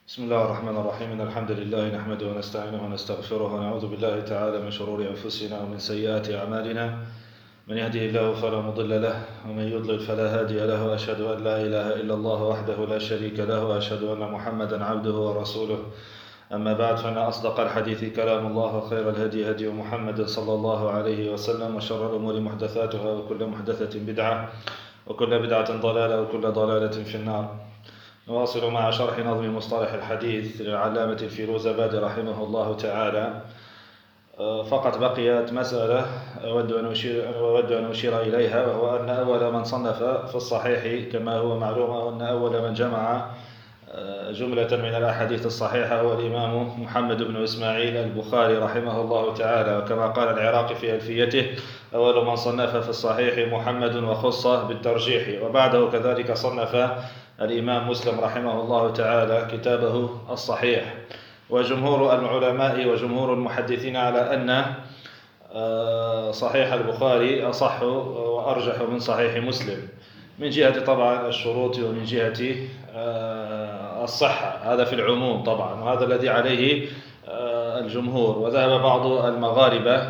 بسم الله الرحمن الرحيم. إن الحمد لله نحمده ونستعينه ونستغفره ونعوذ بالله تعالى من شرور أنفسنا ومن سيئات أعمالنا. من يهده الله فلا مضل له ومن يضلل فلا هادي له، وأشهد أن لا إله إلا الله وحده لا شريك له، وأشهد أن محمدا عبده ورسوله. أما بعد، فإن أصدق الحديث كلام الله، وخير الهدي هدي محمد صلى الله عليه وسلم، وشر الأمور محدثاتها، وكل محدثة بدعة، وكل بدعة ضلالة، وكل ضلالة في النار. نواصل مع شرح نظم مصطلح الحديث للعلامة الفيروزابادي رحمه الله تعالى. فقط بقيت مسألة أود أن أشير إليها، وهو أن أول من صنف في الصحيح كما هو معلوم، أن أول من جمع جملة من الأحاديث الصحيحة هو الإمام محمد بن إسماعيل البخاري رحمه الله تعالى. وكما قال العراقي في ألفيته: أول من صنف في الصحيح محمد وخص بالترجيح. وبعده كذلك صنف الإمام مسلم رحمه الله تعالى كتابه الصحيح. وجمهور العلماء وجمهور المحدثين على أن صحيح البخاري أصح وأرجح من صحيح مسلم، من جهة طبعا الشروط ومن جهة الصحة، هذا في العموم طبعا، وهذا الذي عليه الجمهور. وذهب بعض المغاربة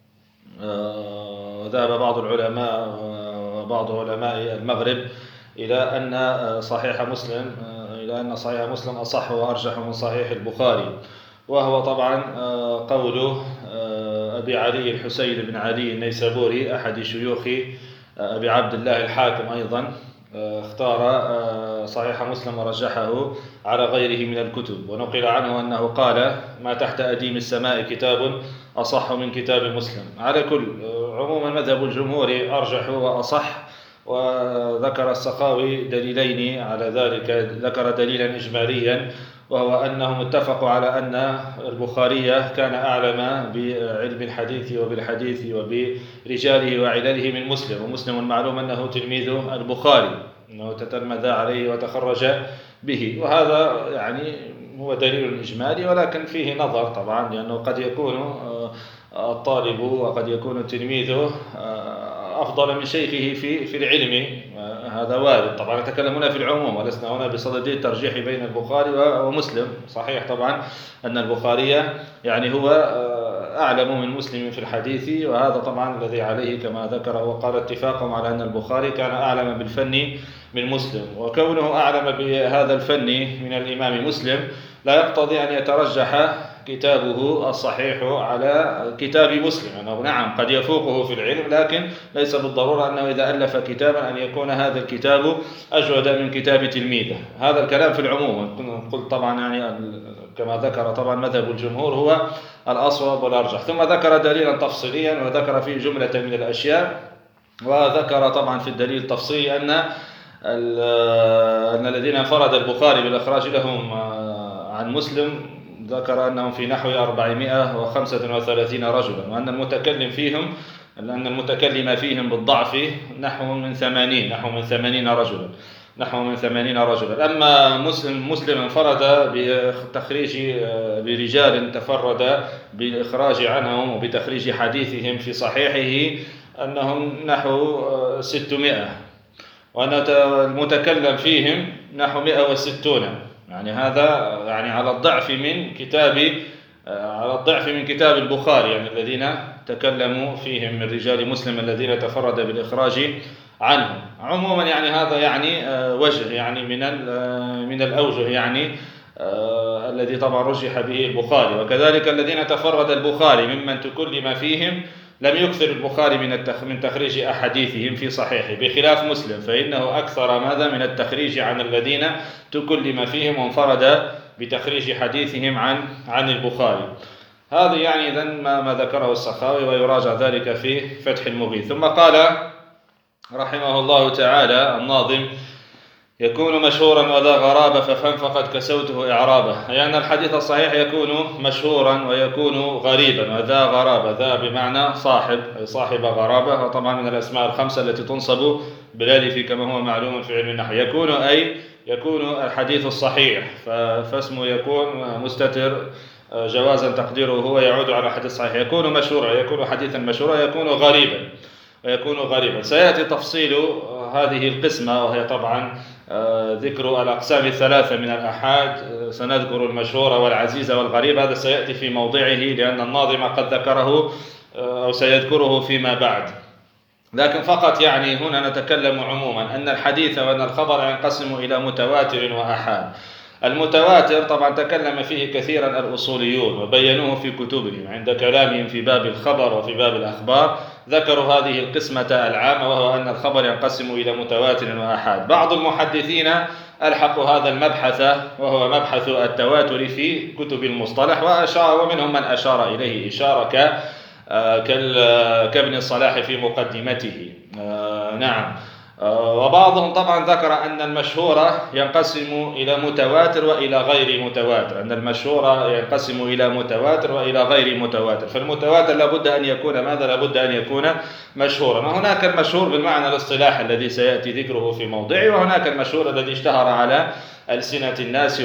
وذهب بعض العلماء وبعض علماء المغرب إلى أن صحيح مسلم أصح وأرجح من صحيح البخاري، وهو طبعا قول أبي علي الحسين بن علي النيسابوري أحد شيوخ أبي عبد الله الحاكم. أيضا اختار صحيح مسلم ورجحه على غيره من الكتب. ونقل عنه أنه قال: ما تحت أديم السماء كتاب أصح من كتاب مسلم. على كل عموما مذهب الجمهور أرجح وأصح. وذكر السخاوي دليلين على ذلك. ذكر دليلا إجماليا، وهو أنهم اتفقوا على أن البخاري كان أعلم بعلم الحديث وبالحديث وبرجاله وعلله من مسلم. ومسلم معلوم أنه تلميذ البخاري، أنه تتلمذ عليه وتخرج به. وهذا يعني هو دليل إجمالي، ولكن فيه نظر طبعا، لأنه قد يكون الطالب وقد يكون التلميذ أفضل من شيخه في العلم، هذا وارد. طبعا نتكلم هنا في العموم، ولسنا هنا بصدد الترجيح بين البخاري ومسلم. صحيح طبعا أن البخاري يعني هو أعلم من مسلم في الحديث، وهذا طبعا الذي عليه كما ذكر. وقال: اتفاقهم على أن البخاري كان أعلم بالفن من مسلم. وكونه أعلم بهذا الفن من الإمام مسلم لا يقتضي أن يترجح كتابه الصحيح على كتاب مسلم، أنه نعم قد يفوقه في العلم، لكن ليس بالضرورة أنه إذا ألف كتابا أن يكون هذا الكتاب أجود من كتاب تلميذه. هذا الكلام في العموم. قلت طبعا يعني كما ذكر طبعا مذهب الجمهور هو الأصوب والأرجح. ثم ذكر دليلا تفصيليا، وذكر فيه جملة من الأشياء. وذكر طبعا في الدليل التفصيلي أن الذين انفرد البخاري بالإخراج لهم عن مسلم ذكر أنهم في نحو 435 رجلا، وأن المتكلم فيهم بالضعف نحو من 80 رجلا. أما مسلم انفرد بتخريج برجال تفرد بالإخراج عنهم وبتخريج حديثهم في صحيحه أنهم نحو 600، وأن المتكلم فيهم نحو 160. يعني هذا يعني على الضعف من كتاب البخاري، يعني الذين تكلموا فيهم من رجال مسلم الذين تفرد بالإخراج عنهم. عموما يعني هذا يعني وجه يعني من الأوجه يعني الذي طبعا رجح به البخاري. وكذلك الذين تفرد البخاري ممن تكلم فيهم لم يكثر البخاري من تخريج أحاديثهم في صحيحه، بخلاف مسلم فإنه أكثر ماذا من التخريج عن الذين تكلم فيهم وانفرد بتخريج حديثهم عن البخاري. هذا يعني إذن ما ذكره السخاوي، ويراجع ذلك في فتح المغيث. ثم قال رحمه الله تعالى الناظم: يكون مشهورا وذا غرابة ففهم فقد كسوته إعرابه. أي أن الحديث الصحيح يكون مشهورا ويكون غريبا. وذا غرابة، ذا بمعنى صاحب، أي صاحب غرابة، وطبعا من الأسماء الخمسة التي تنصب بالالف كما هو معلوم في علم النحو. يكون الحديث الصحيح، فاسمه يكون مستتر جوازا تقديره هو يعود على حديث صحيح. يكون مشهورا، يكون حديثا مشهورا، يكون غريبا. سيأتي تفصيل هذه القسمة، وهي طبعا ذكر الأقسام الثلاثة من الآحاد، سنذكر المشهورة والعزيزة والغريبة، هذا سيأتي في موضعه لأن الناظم قد ذكره أو سيذكره فيما بعد. لكن فقط يعني هنا نتكلم عموما أن الحديث وأن الخبر ينقسم إلى متواتر وآحاد. المتواتر طبعا تكلم فيه كثيرا الأصوليون وبينوه في كتبهم عند كلامهم في باب الخبر وفي باب الأخبار، ذكروا هذه القسمة العامة، وهو أن الخبر ينقسم إلى متواتر وآحاد. بعض المحدثين ألحقوا هذا المبحث وهو مبحث التواتر في كتب المصطلح، ومنهم من أشار إليه إشارة كابن الصلاح في مقدمته. نعم. وبعضهم طبعا ذكر أن المشهور ينقسم إلى متواتر وإلى غير متواتر، أن المشهور ينقسم إلى متواتر وإلى غير متواتر. فالمتواتر لابد أن يكون ماذا؟ لابد أن يكون مشهورا. وهناك المشهور بالمعنى الاصطلاحي الذي سيأتي ذكره في موضعه، وهناك المشهور الذي اشتهر على ألسنة الناس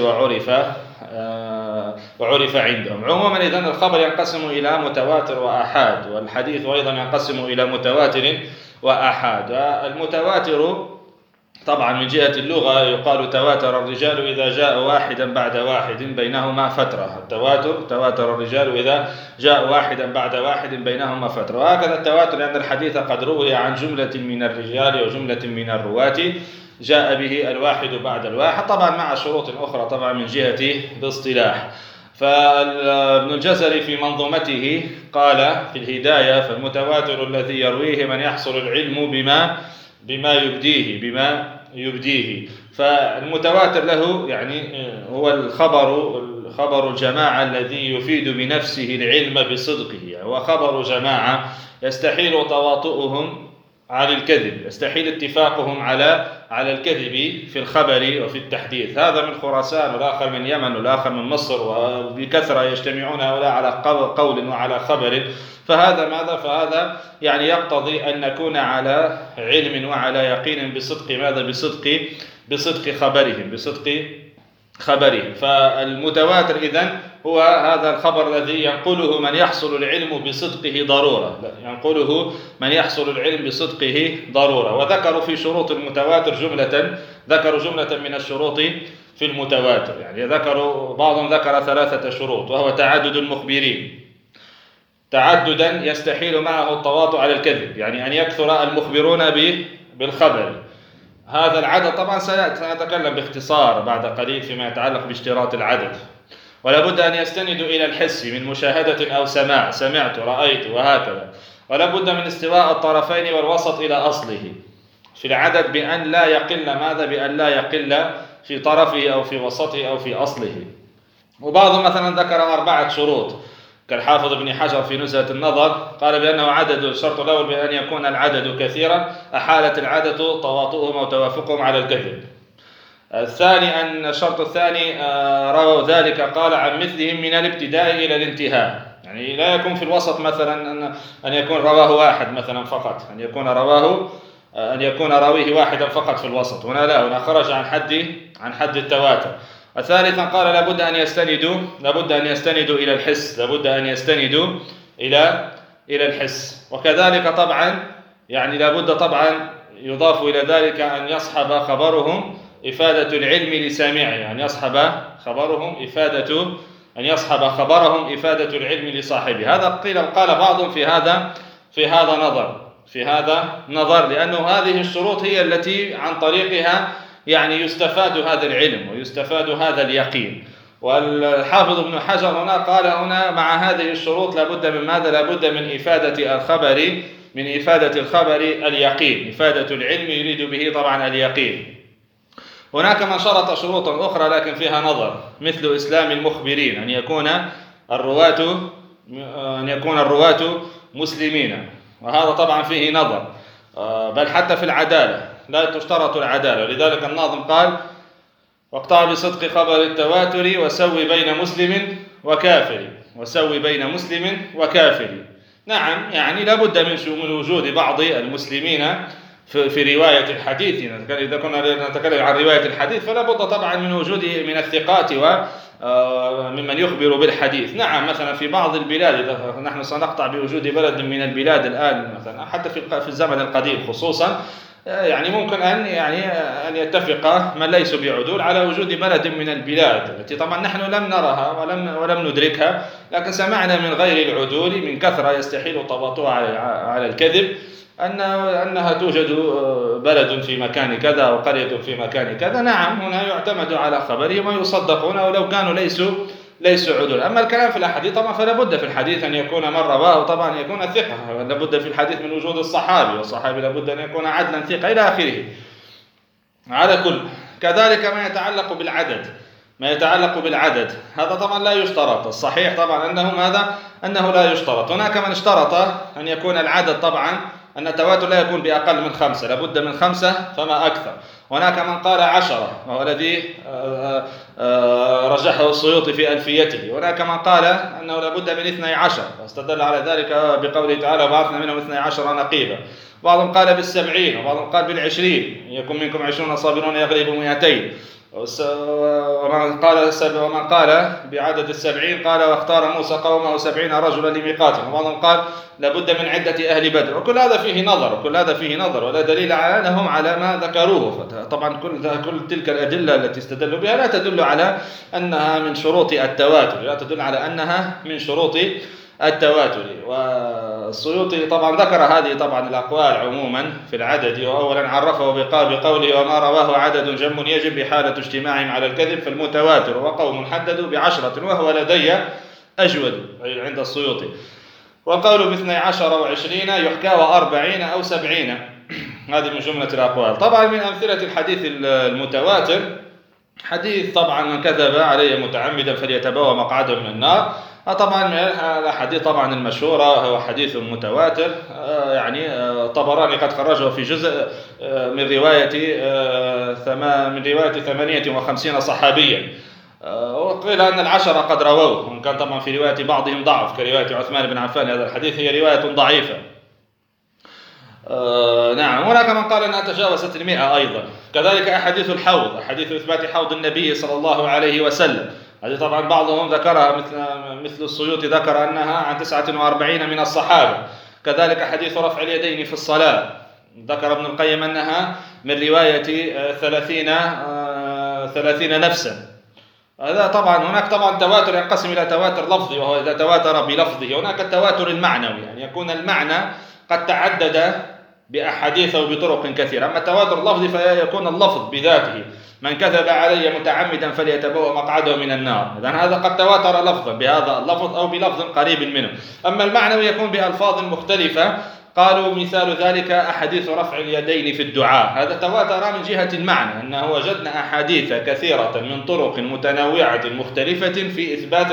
وعرف عندهم. عموما إذن الخبر ينقسم إلى متواتر وآحاد، والحديث أيضا ينقسم إلى متواتر وآحاد. المتواتر طبعا من جهة اللغة يقال تواتر الرجال إذا جاء واحدا بعد واحد بينهما فترة. التواتر تواتر الرجال إذا جاء واحدا بعد واحد بينهما فترة. وهكذا التواتر لأن الحديث قد روي عن جملة من الرجال وجملة من الرواة جاء به الواحد بعد الواحد، طبعا مع شروط أخرى طبعا من جهة الاصطلاح. فابن الجزري في منظومته قال في الهداية: فالمتواتر الذي يرويه من يحصل العلم بما يبديه. فالمتواتر له يعني هو خبر الجماعة الذي يفيد بنفسه العلم بصدقه، يعني هو خبر جماعة يستحيل تواطؤهم على الكذب، يستحيل اتفاقهم على الكذب في الخبر وفي التحديث. هذا من خراسان والآخر من يمن والآخر من مصر، وبكثرة يجتمعون هؤلاء على قول وعلى خبر. فهذا يعني يقتضي أن نكون على علم وعلى يقين بصدق ماذا؟ بصدق خبرهم. فالمتواتر إذن هو هذا الخبر الذي ينقله من يحصل العلم بصدقه ضرورة. وذكروا في شروط المتواتر ذكروا جملة من الشروط في المتواتر، يعني بعضهم ذكر 3 شروط، وهو تعدد المخبرين، تعددا يستحيل معه التواطؤ على الكذب، يعني أن يكثر المخبرون بالخبر. هذا العدد طبعا سنتكلم باختصار بعد قليل فيما يتعلق باشتراط العدد. ولا بد أن يستندوا إلى الحس من مشاهدة أو سماع، سمعت رأيت وهكذا. ولا بد من استواء الطرفين والوسط إلى أصله في العدد بأن لا يقل في طرفه أو في وسطه أو في أصله. وبعضهم مثلا ذكر 4 شروط كالحافظ ابن حجر في نزهة النظر، قال بأنه عدد الشرط الأول بأن يكون العدد كثيرا أحالت العدد تواطؤهم أو توافقهم على الكذب. الثاني أن الشرط الثاني رووا ذلك قال عن مثلهم من الابتداء إلى الانتهاء، يعني لا يكون في الوسط مثلا أن يكون رواه واحد مثلا فقط، أن يكون راويه واحدا فقط في الوسط، هنا خرج عن حد التواتر. وثالثا قال لابد أن يستندوا إلى الحس، لابد أن يستندوا إلى الحس. وكذلك طبعا يعني لابد طبعا يضاف إلى ذلك أن يصحب خبرهم إفادة العلم لسامعه، يعني أن يصحب خبرهم إفادة العلم لصاحبه. هذا قال بعضهم في هذا نظر لأنه هذه الشروط هي التي عن طريقها يعني يستفاد هذا العلم ويستفاد هذا اليقين. والحافظ ابن حجر هنا قال مع هذه الشروط لابد من ماذا؟ لابد من إفادة الخبر اليقين، إفادة العلم يريد به طبعا اليقين. هناك من شرط شروطا أخرى لكن فيها نظر، مثل إسلام المخبرين، أن يكون الرواة مسلمين، وهذا طبعا فيه نظر. بل حتى في العدالة لا تشترط العدالة، لذلك الناظم قال: واقطع بصدق خبر التواتر وسوي بين مسلم وكافر. نعم، يعني لابد من وجود بعض المسلمين في رواية الحديث. إذا كنا نتكلم عن رواية الحديث فلا بد طبعا من وجود من الثقات وممن يخبر بالحديث. نعم، مثلا في بعض البلاد إذا نحن سنقطع بوجود بلد من البلاد الآن مثلا، حتى في الزمن القديم خصوصا، يعني ممكن أن يتفق من ليسوا بعدول على وجود بلد من البلاد التي طبعا نحن لم نرها ولم ندركها، لكن سمعنا من غير العدول من كثرة يستحيل تواطؤها على الكذب أنها توجد بلد في مكان كذا أو قرية في مكان كذا. نعم، هنا يعتمد على خبرهم ويصدقون ولو كانوا ليسوا عدول. أما الكلام في الحديث طبعا فلا بد في الحديث أن يكون من رواه طبعا يكون ثقة، لا بد في الحديث من وجود الصحابي، والصحابي لا بد أن يكون عدلا ثقة إلى آخره. على كل كذلك ما يتعلق بالعدد هذا طبعا لا يشترط. الصحيح طبعا أنه لا يشترط. هناك من اشترط أن يكون العدد طبعا أن التواتر لا يكون بأقل من 5، لابد من 5 فما أكثر. هناك من قال 10 وهو الذي رجحه السيوطي في ألفيته. هناك من قال أنه لابد من 12، واستدل على ذلك بقوله تعالى وبعثنا منهم 12 نقيبا. بعضهم قال بال70 وبعضهم قال بال20، يكون منكم 20 صابرون يغلبوا 200. ومن قال بعدد 70 قال واختار موسى قومه 70 رجلا لميقاتهم. وبعضهم قال لابد من عدة أهل بدر. وكل هذا فيه نظر ولا دليل عنهم على ما ذكروه. طبعا كل تلك الأدلة التي استدلوا بها لا تدل على أنها من شروط التواتر، والسيوطي طبعا ذكر هذه طبعا الأقوال عموما في العدد، وأولا عرفه بقوله وما رواه عدد جم يجب بحالة اجتماعهم على الكذب فالمتواتر، وقوم حددوا ب10 وهو لدي أجود عند السيوطي. وقوله ب12 و20 يحكى و40 أو 70. هذه من جملة الأقوال. طبعا من أمثلة الحديث المتواتر حديث طبعا من كذب علي متعمدا فليتبوأ مقعده من النار. طبعا الحديث طبعا المشهورة هو حديث متواتر، يعني طبراني قد خرجه في جزء من رواية 58 صحابيا، وقيل أن 10 قد رووه، وإن كان طبعا في رواية بعضهم ضعف كرواية عثمان بن عفان. هذا الحديث هي رواية ضعيفة. نعم، هناك من قال أنها تجاوزت 100 أيضا. كذلك أحاديث الحوض، أحاديث إثبات حوض النبي صلى الله عليه وسلم، هذه طبعا بعضهم ذكرها مثل السيوطي ذكر أنها عن 49 من الصحابة. كذلك حديث رفع اليدين في الصلاة ذكر ابن القيم أنها من رواية 30 نفسا. هذا طبعا هناك طبعا تواتر ينقسم إلى تواتر لفظي، وهو إذا تواتر بلفظه. هناك التواتر المعنوي، يعني يكون المعنى قد تعدد بأحاديث أو بطرق كثيرة. أما التواتر اللفظي فيكون اللفظ بذاته من كذب علي متعمدا فليتبوأ مقعده من النار. إذن هذا قد تواتر لفظا بهذا اللفظ أو بلفظ قريب منه. أما المعنوي يكون بألفاظ مختلفة. قالوا مثال ذلك أحاديث رفع اليدين في الدعاء، هذا تواتر من جهة المعنى، أنه وجدنا أحاديث كثيرة من طرق متنوعة مختلفة في إثبات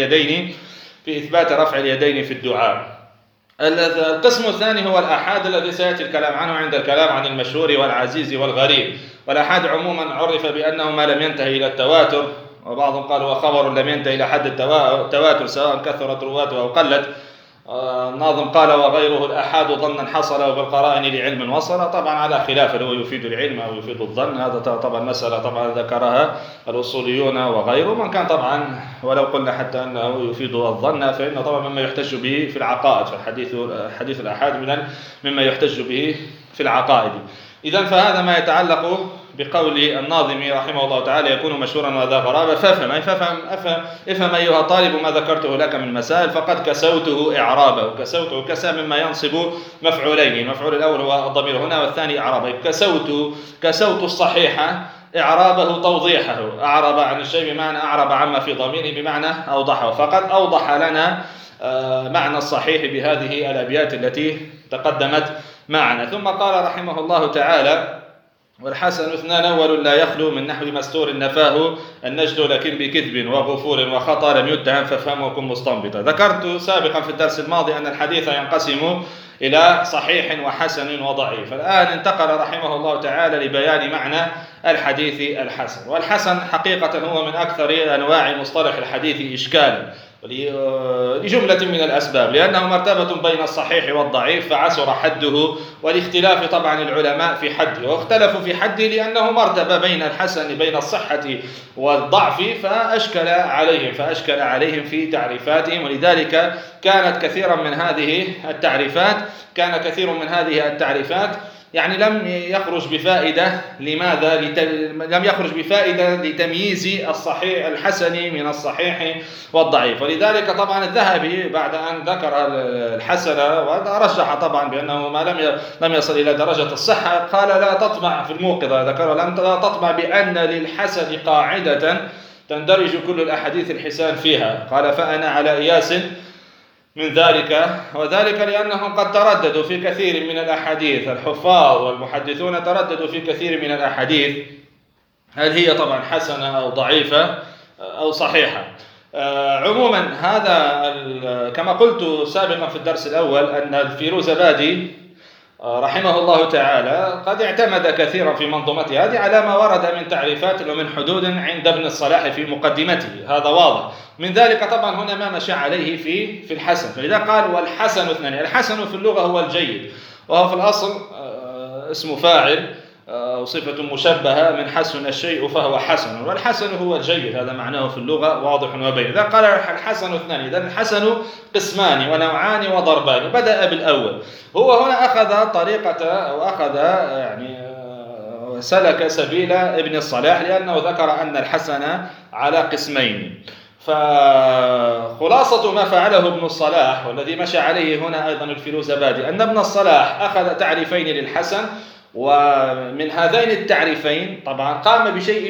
رفع اليدين في الدعاء. القسم الثاني هو الآحاد الذي سيأتي الكلام عنه عند الكلام عن المشهور والعزيز والغريب. والآحاد عموما عرف بأنه ما لم ينتهي إلى التواتر، وبعضهم قال هو خبر لم ينتهي إلى حد التواتر سواء كثرت رواته أو قلت. الناظم قال وغيره الآحاد ظنا حصل وبالقرائن لعلم وصل. طبعا على خلاف هل هو يفيد العلم أو يفيد الظن، هذا طبعا مسألة طبعا ذكرها الأصوليون وغيره. من كان طبعا ولو قلنا حتى أنه يفيد الظن فإنه طبعا مما يحتج به في العقائد، فحديث الآحاد مما يحتج به في العقائد. إذن فهذا ما يتعلق بقول الناظم رحمه الله تعالى يكون مشهورا وذا غرابة. افهم أيها الطالب ما ذكرته لك من مسائل، فقد كسوته إعرابه. كسوته كسى مما ينصب مفعولين، المفعول الأول هو الضمير هنا والثاني إعرابه. كسوت الصحيحة إعرابه توضيحه، أعرب عن الشيء بمعنى أعرب عما في ضميره بمعنى أوضحه. فقد أوضح لنا معنى الصحيح بهذه الأبيات التي تقدمت معنا. ثم قال رحمه الله تعالى والحسن اثنان أول لا يخلو من نحو مستور نفاه النجد لكن بكذب وغفور وخطأ لم يتهم فافهمه وكن مستنبطا. ذكرت سابقا في الدرس الماضي أن الحديث ينقسم إلى صحيح وحسن وضعيف. الآن انتقل رحمه الله تعالى لبيان معنى الحديث الحسن. والحسن حقيقة هو من أكثر أنواع مصطلح الحديث إشكالا لجملة من الأسباب، لأنه مرتبة بين الصحيح والضعيف فعسر حده، والاختلاف طبعا العلماء في حده، واختلفوا في حده لأنه مرتبة بين الحسن الصحة والضعف فأشكل عليهم في تعريفاتهم. ولذلك كان كثير من هذه التعريفات يعني لم يخرج بفائدة. لماذا؟ لم يخرج بفائدة لتمييز الصحيح الحسن من الصحيح والضعيف. ولذلك طبعا الذهبي بعد أن ذكر الحسن ورجح طبعا بأنه ما لم يصل إلى درجة الصحة، قال لا تطمع في الموقظة، ذكر لا تطمع بأن للحسن قاعدة تندرج كل الأحاديث الحسان فيها. قال فأنا على إياس من ذلك، وذلك لأنهم قد ترددوا في كثير من الأحاديث، الحفاظ والمحدثون ترددوا في كثير من الأحاديث هل هي طبعا حسنة أو ضعيفة أو صحيحة. عموما هذا كما قلت سابقا في الدرس الأول أن الفيروزابادي رحمه الله تعالى قد اعتمد كثيرا في منظومته هذه على ما ورد من تعريفات ومن حدود عند ابن الصلاح في مقدمته، هذا واضح. من ذلك طبعا هنا ما مشى عليه في الحسن، فإذا قال والحسن اثنان، الحسن في اللغة هو الجيد، وهو في الأصل اسم فاعل أو صفة مشبهة من حسن الشيء فهو حسن، والحسن هو الجيد، هذا معناه في اللغة واضح وبين. إذا قال الحسن اثنان، إذا الحسن قسمان ونوعان وضربان. بدأ بالأول، هو هنا أخذ طريقة أو أخذ يعني سلك سبيل ابن الصلاح، لأنه ذكر أن الحسن على قسمين. فخلاصة ما فعله ابن الصلاح والذي مشى عليه هنا أيضا الفيروزابادي أن ابن الصلاح أخذ تعريفين للحسن، ومن هذين التعريفين طبعا قام بشيء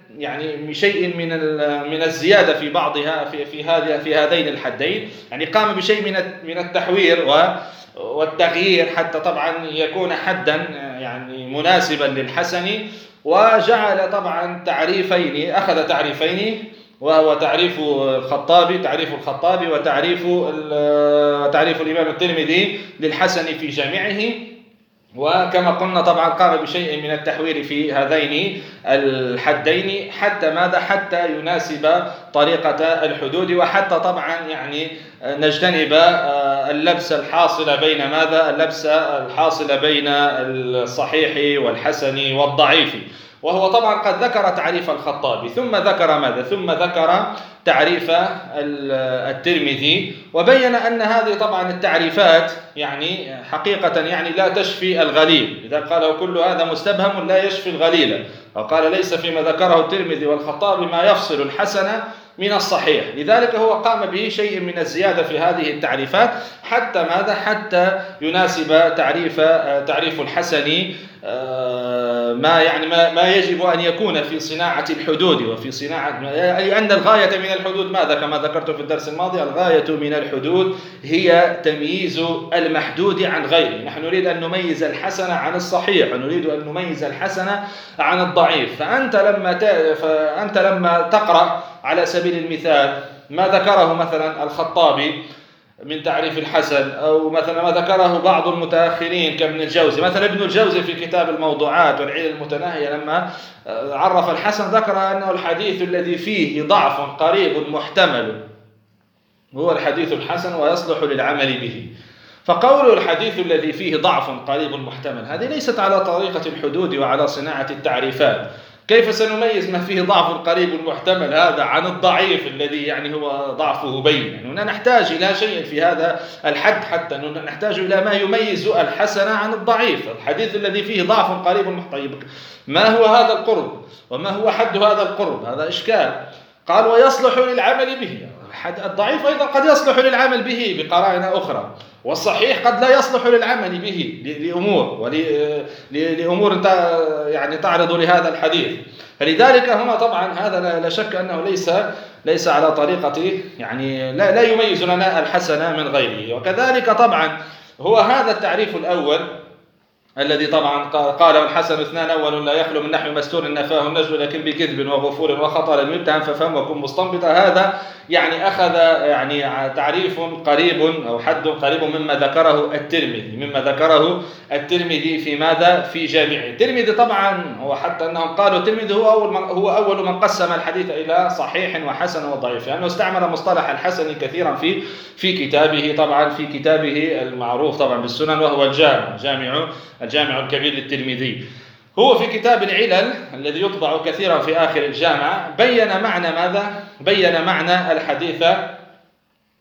من الزيادة في بعضها في هذين الحدين، يعني قام بشيء من التحوير والتغيير حتى طبعا يكون حدا يعني مناسبا للحسن. وجعل طبعا تعريفين، أخذ تعريفين، وهو تعريف الخطابي وتعريف الإمام الترمذي للحسن في جامعه. وكما قلنا طبعا قام بشيء من التحوير في هذين الحدين حتى ماذا؟ حتى يناسب طريقة الحدود، وحتى طبعا يعني نجتنب اللبس الحاصل بين ماذا؟ اللبس الحاصل بين الصحيح والحسن والضعيف. وهو طبعا قد ذكر تعريف الخطابي، ثم ذكر ماذا؟ ثم ذكر تعريف الترمذي، وبين أن هذه طبعا التعريفات يعني حقيقة يعني لا تشفي الغليل. إذا قال كل هذا مستبهم لا يشفي الغليل، وقال ليس فيما ذكره الترمذي والخطابي ما يفصل الحسن من الصحيح. لذلك هو قام به شيء من الزيادة في هذه التعريفات حتى ماذا؟ حتى يناسب تعريف الحسن ما يجب أن يكون في صناعة الحدود وفي صناعة، لأن الغاية من الحدود ماذا؟ كما ذكرت في الدرس الماضي، الغاية من الحدود هي تمييز المحدود عن غيره. نحن نريد أن نميز الحسن عن الصحيح، ونريد أن نميز الحسن عن الضعيف. فأنت لما تقرأ على سبيل المثال ما ذكره مثلا الخطابي من تعريف الحسن، أو مثلا ما ذكره بعض المتأخرين كابن الجوزي، مثلا ابن الجوزي في كتاب الموضوعات والعلل المتناهية لما عرف الحسن ذكر أنه الحديث الذي فيه ضعف قريب محتمل هو الحديث الحسن ويصلح للعمل به. فقول الحديث الذي فيه ضعف قريب محتمل هذه ليست على طريقة الحدود وعلى صناعة التعريفات. كيف سنميز ما فيه ضعف قريب محتمل هذا عن الضعيف الذي يعني هو ضعفه بين؟ يعني هنا نحتاج إلى شيء في هذا الحد، حتى نحتاج إلى ما يميز الحسن عن الضعيف. الحديث الذي فيه ضعف قريب محتمل، ما هو هذا القرب وما هو حد هذا القرب؟ هذا إشكال. قال ويصلح للعمل به، الضعيف أيضا قد يصلح للعمل به بقرائن أخرى، والصحيح قد لا يصلح للعمل به لأمور يعني تعرض لهذا الحديث. فلذلك هنا طبعا هذا لا شك أنه ليس على طريقة يعني لا يميز لنا الحسن من غيره. وكذلك طبعا هو هذا التعريف الأول الذي طبعا قال الحسن اثنان، أول لا يخلو من نحو مستور نفاه النجم لكن بكذب وغفور وخطر المتهم ففهم وكن مستنبطا. هذا يعني أخذ يعني تعريف قريب أو حد قريب مما ذكره الترمذي في ماذا؟ في جامعه. الترمذي طبعا هو حتى أنهم قالوا الترمذي هو أول من قسم الحديث إلى صحيح وحسن وضعيف، لأنه استعمل مصطلح الحسن كثيرا في كتابه، طبعا في كتابه المعروف طبعا بالسنن وهو الجامع الكبير للترمذي. هو في كتاب العلل الذي يطبع كثيرا في آخر الجامع بين معنى ماذا؟ بين معنى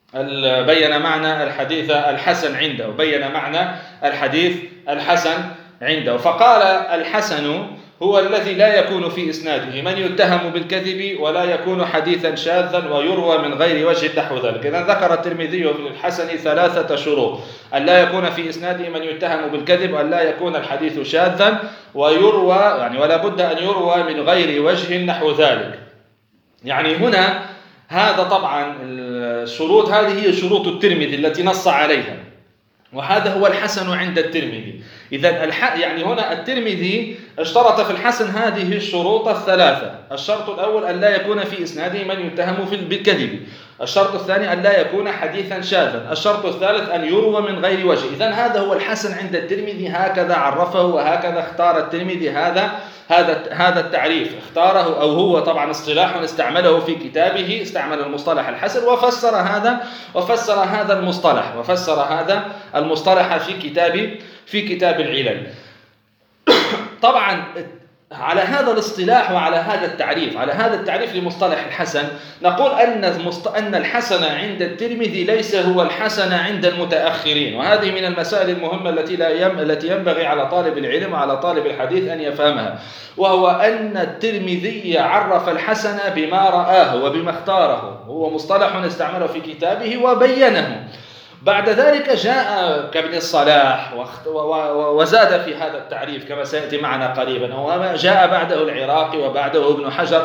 الحديث الحسن عنده، بين معنى الحديث الحسن عنده. فقال الحسن هو الذي لا يكون في إسناده من يتهم بالكذب ولا يكون حديثا شاذا ويروى من غير وجه نحو ذلك. إذن ذكر الترمذي للحسن 3 شروط: أن لا يكون في إسناده من يتهم بالكذب، أن لا يكون الحديث شاذا، ويروى يعني ولا بد أن يروى من غير وجه نحو ذلك. يعني هنا هذا طبعا الشروط هذه هي شروط الترمذي التي نص عليها، وهذا هو الحسن عند الترمذي. إذن يعني هنا الترمذي اشترط في الحسن هذه الشروط 3. الشرط الأول أن لا يكون في إسناده من يتهم بالكذب. الشرط الثاني أن لا يكون حديثا شاذا. الشرط الثالث أن يروى من غير وجه. إذن هذا هو الحسن عند الترمذي، هكذا عرفه وهكذا اختار الترمذي هذا التعريف، اختاره، أو هو طبعا اصطلاح استعمله في كتابه، استعمل المصطلح الحسن وفسر هذا المصطلح في كتاب العلل. طبعا على هذا الاصطلاح وعلى هذا التعريف لمصطلح الحسن نقول أن الحسن عند الترمذي ليس هو الحسن عند المتأخرين. وهذه من المسائل المهمة التي ينبغي على طالب العلم وعلى طالب الحديث أن يفهمها، وهو أن الترمذي عرف الحسن بما رآه وبما اختاره، هو مصطلح استعمله في كتابه وبينه. بعد ذلك جاء كابن الصلاح وزاد في هذا التعريف كما سيأتي معنا قريبا، وجاء بعده العراقي وبعده ابن حجر،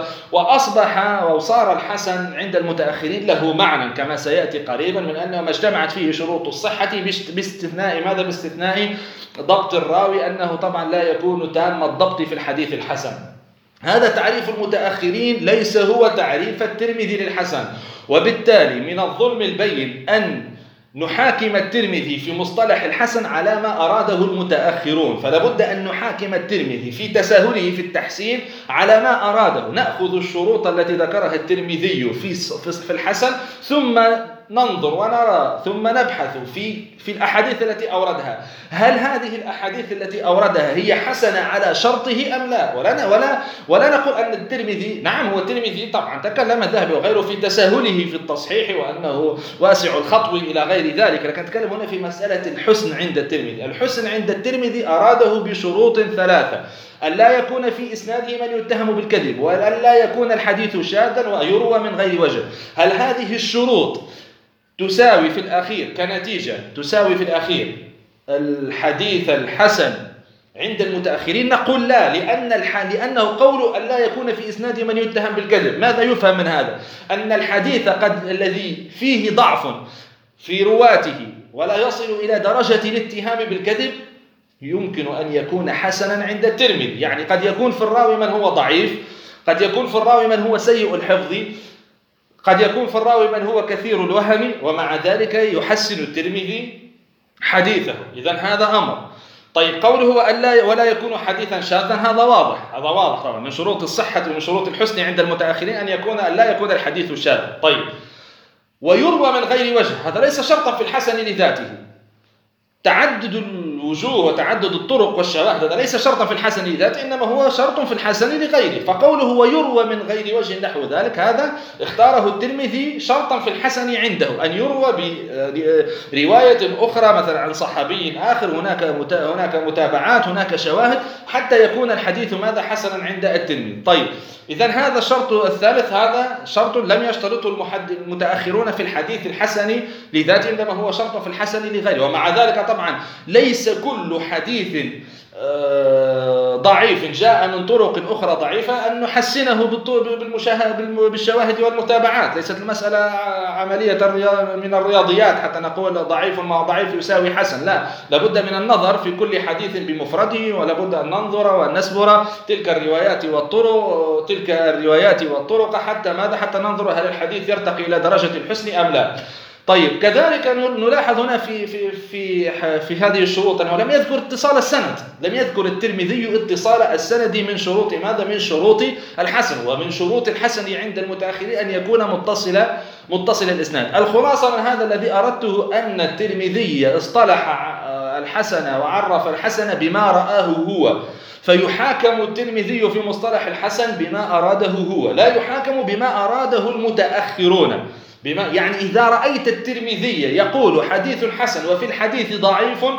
وصار الحسن عند المتأخرين له معنى كما سيأتي قريبا، من أنه ما اجتمعت فيه شروط الصحة باستثناء ضبط الراوي، أنه طبعا لا يكون تام الضبط في الحديث الحسن. هذا تعريف المتأخرين، ليس هو تعريف الترمذي للحسن. وبالتالي من الظلم البين أن نحاكم الترمذي في مصطلح الحسن على ما أراده المتأخرون، فلا بد أن نحاكم الترمذي في تساهله في التحسين على ما أراده. نأخذ الشروط التي ذكرها الترمذي في الحسن، ثم ننظر ونرى ثم نبحث في الأحاديث التي أوردها، هل هذه الأحاديث التي أوردها هي حسنة على شرطه أم لا. ولا نقول أن الترمذي، نعم هو الترمذي طبعا تكلم الذهبي وغيره في تساهله في التصحيح وأنه واسع الخطو إلى غير ذلك، لكن نتكلم هنا في مسألة الحسن عند الترمذي. الحسن عند الترمذي أراده بشروط 3: أن لا يكون في إسناده من يتهم بالكذب، وأن لا يكون الحديث شاذا، ويروى من غير وجه. هل هذه الشروط تساوي في الأخير كنتيجة الحديث الحسن عند المتأخرين؟ نقول لا، لأنه قول أن لا يكون في إسناده من يتهم بالكذب. ماذا يفهم من هذا؟ أن الحديث الذي فيه ضعف في رواته ولا يصل إلى درجة الاتهام بالكذب يمكن أن يكون حسنا عند الترمذي. يعني قد يكون في الراوي من هو ضعيف، قد يكون في الراوي من هو سيء الحفظ، قد يكون في الراوي من هو كثير الوهم، ومع ذلك يحسن الترمذي حديثه. إذن هذا أمر. طيب قوله ولا يكون حديثا شاذا، هذا واضح طبعا من شروط الصحة ومن شروط الحسن عند المتأخرين أن لا يكون الحديث شاذا. طيب ويروى من غير وجه، هذا ليس شرطا في الحسن لذاته. تعدد الوجوه وتعدد الطرق والشواهد هذا ليس شرطا في الحسن لذاته، إنما هو شرط في الحسن لغيره. فقوله ويروى من غير وجه نحو ذلك، هذا اختاره الترمذي شرطا في الحسن عنده، أن يروى برواية أخرى مثلا عن صحابي آخر، هناك متابعات، هناك شواهد، حتى يكون الحديث حسنا عند الترمذي. طيب إذن هذا الشرط الثالث، هذا شرط لم يشترطه المتأخرون في الحديث الحسن لذاته، إنما هو شرط في الحسن لغيره. ومع ذلك طبعا ليس كل حديث ضعيف جاء من طرق أخرى ضعيفة أن نحسنه بالشواهد والمتابعات. ليست المسألة عملية من الرياضيات حتى نقول ضعيف مع ضعيف يساوي حسن، لا، لابد من النظر في كل حديث بمفرده، ولابد أن ننظر وأن نسبر تلك الروايات والطرق حتى ننظر هل الحديث يرتقي إلى درجة الحسن أم لا. طيب كذلك نلاحظ هنا في هذه الشروط أنه لم يذكر اتصال السند، لم يذكر الترمذي اتصال السند من شروط من شروط الحسن. ومن شروط الحسن عند المتأخرين أن يكون متصل الإسناد. الخلاصة من هذا الذي أردته أن الترمذي اصطلح الحسن وعرف الحسن بما رآه هو، فيحاكم الترمذي في مصطلح الحسن بما أراده هو، لا يحاكم بما أراده المتأخرون. يعني إذا رأيت الترمذي يقول حديث حسن وفي الحديث ضعيف،